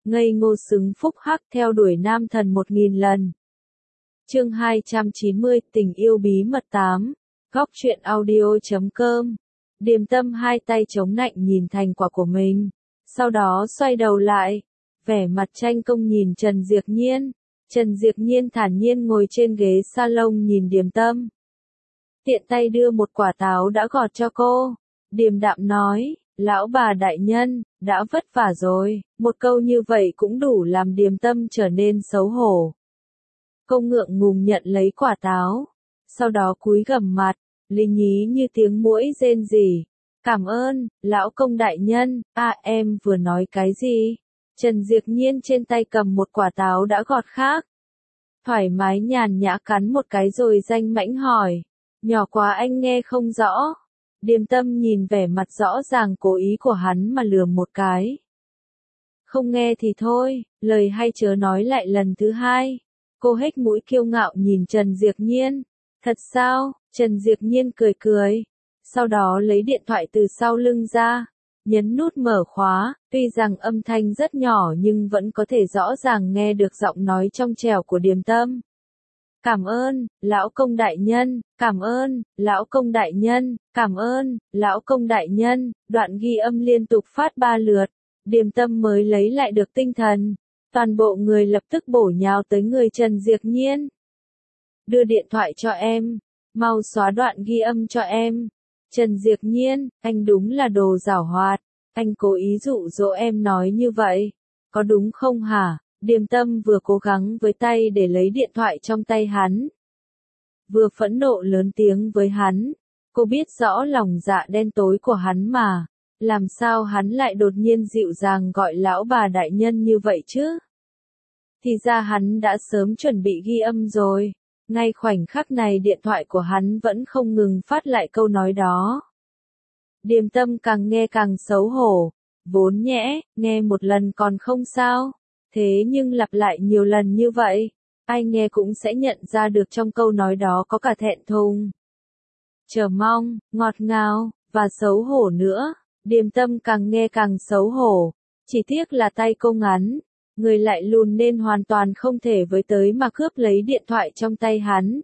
ngây ngô xứng phúc hắc theo đuổi nam thần 1000 lần. Chương 290, tình yêu bí mật 8. Góc truyện audio.com. Điềm Tâm hai tay chống nạnh nhìn thành quả của mình, sau đó xoay đầu lại, vẻ mặt tranh công nhìn Trần Diệp Nhiên. Trần Diệp Nhiên thản nhiên ngồi trên ghế salon nhìn Điềm Tâm. Tiện tay đưa một quả táo đã gọt cho cô. Điềm đạm nói, lão bà đại nhân, đã vất vả rồi. Một câu như vậy cũng đủ làm Điềm Tâm trở nên xấu hổ. Cô ngượng ngùng nhận lấy quả táo, sau đó cúi gằm mặt, lý nhí như tiếng muỗi rên rỉ. Cảm ơn, lão công đại nhân. Em vừa nói cái gì? Trần Diệp Nhiên trên tay cầm một quả táo đã gọt khác. Thoải mái nhàn nhã cắn một cái rồi danh mãnh hỏi. Nhỏ quá anh nghe không rõ. Điềm Tâm nhìn vẻ mặt rõ ràng cố ý của hắn mà lườm một cái. Không nghe thì thôi, lời hay chớ nói lại lần thứ hai. Cô hếch mũi kiêu ngạo nhìn Trần Diệp Nhiên. Thật sao? Trần Diệp Nhiên cười cười. Sau đó lấy điện thoại từ sau lưng ra, nhấn nút mở khóa, tuy rằng âm thanh rất nhỏ nhưng vẫn có thể rõ ràng nghe được giọng nói trong trẻo của Điềm Tâm. Cảm ơn, lão công đại nhân, cảm ơn, lão công đại nhân, cảm ơn, lão công đại nhân. Đoạn ghi âm liên tục phát 3 lượt, Điềm Tâm mới lấy lại được tinh thần. Toàn bộ người lập tức bổ nhào tới người Trần Diệp Nhiên. Đưa điện thoại cho em, mau xóa đoạn ghi âm cho em. Trần Diệp Nhiên, anh đúng là đồ giảo hoạt, anh cố ý dụ dỗ em nói như vậy, có đúng không hả? Điềm Tâm vừa cố gắng với tay để lấy điện thoại trong tay hắn, vừa phẫn nộ lớn tiếng với hắn. Cô biết rõ lòng dạ đen tối của hắn mà, làm sao hắn lại đột nhiên dịu dàng gọi lão bà đại nhân như vậy chứ? Thì ra hắn đã sớm chuẩn bị ghi âm rồi. Ngay khoảnh khắc này điện thoại của hắn vẫn không ngừng phát lại câu nói đó. Điềm Tâm càng nghe càng xấu hổ. Vốn nhẽ, nghe một lần còn không sao. Thế nhưng lặp lại nhiều lần như vậy, ai nghe cũng sẽ nhận ra được trong câu nói đó có cả thẹn thùng, chờ mong, ngọt ngào, và xấu hổ nữa. Điềm Tâm càng nghe càng xấu hổ. Chỉ tiếc là tay cô ngắn, người lại lùn nên hoàn toàn không thể với tới mà cướp lấy điện thoại trong tay hắn.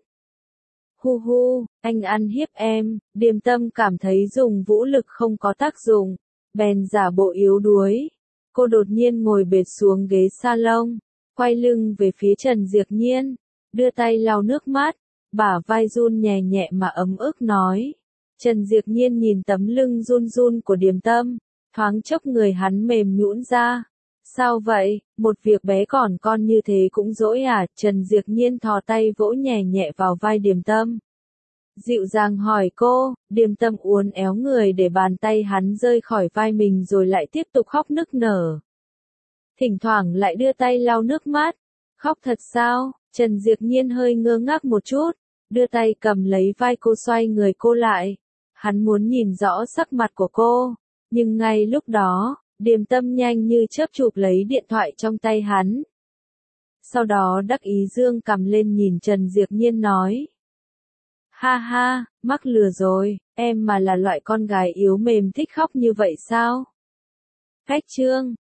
Hu hu, anh ăn hiếp em. Điềm Tâm cảm thấy dùng vũ lực không có tác dụng, bèn giả bộ yếu đuối. Cô đột nhiên ngồi bệt xuống ghế salon, quay lưng về phía Trần Diệp Nhiên, đưa tay lau nước mắt, bả vai run nhẹ nhẹ mà ấm ức nói. Trần Diệp Nhiên nhìn tấm lưng run run của Điềm Tâm, thoáng chốc người hắn mềm nhũn ra. Sao vậy, một việc bé còn con như thế cũng dỗi à? Trần Diệp Nhiên thò tay vỗ nhẹ nhẹ vào vai Điềm Tâm, dịu dàng hỏi cô. Điềm Tâm uốn éo người để bàn tay hắn rơi khỏi vai mình rồi lại tiếp tục khóc nức nở. Thỉnh thoảng lại đưa tay lau nước mắt. Khóc thật sao? Trần Diệp Nhiên hơi ngơ ngác một chút, đưa tay cầm lấy vai cô xoay người cô lại. Hắn muốn nhìn rõ sắc mặt của cô, nhưng ngay lúc đó, Điềm Tâm nhanh như chớp chụp lấy điện thoại trong tay hắn. Sau đó đắc ý dương cằm lên nhìn Trần Diệp Nhiên nói. Ha ha, mắc lừa rồi, em mà là loại con gái yếu mềm thích khóc như vậy sao? Cách chương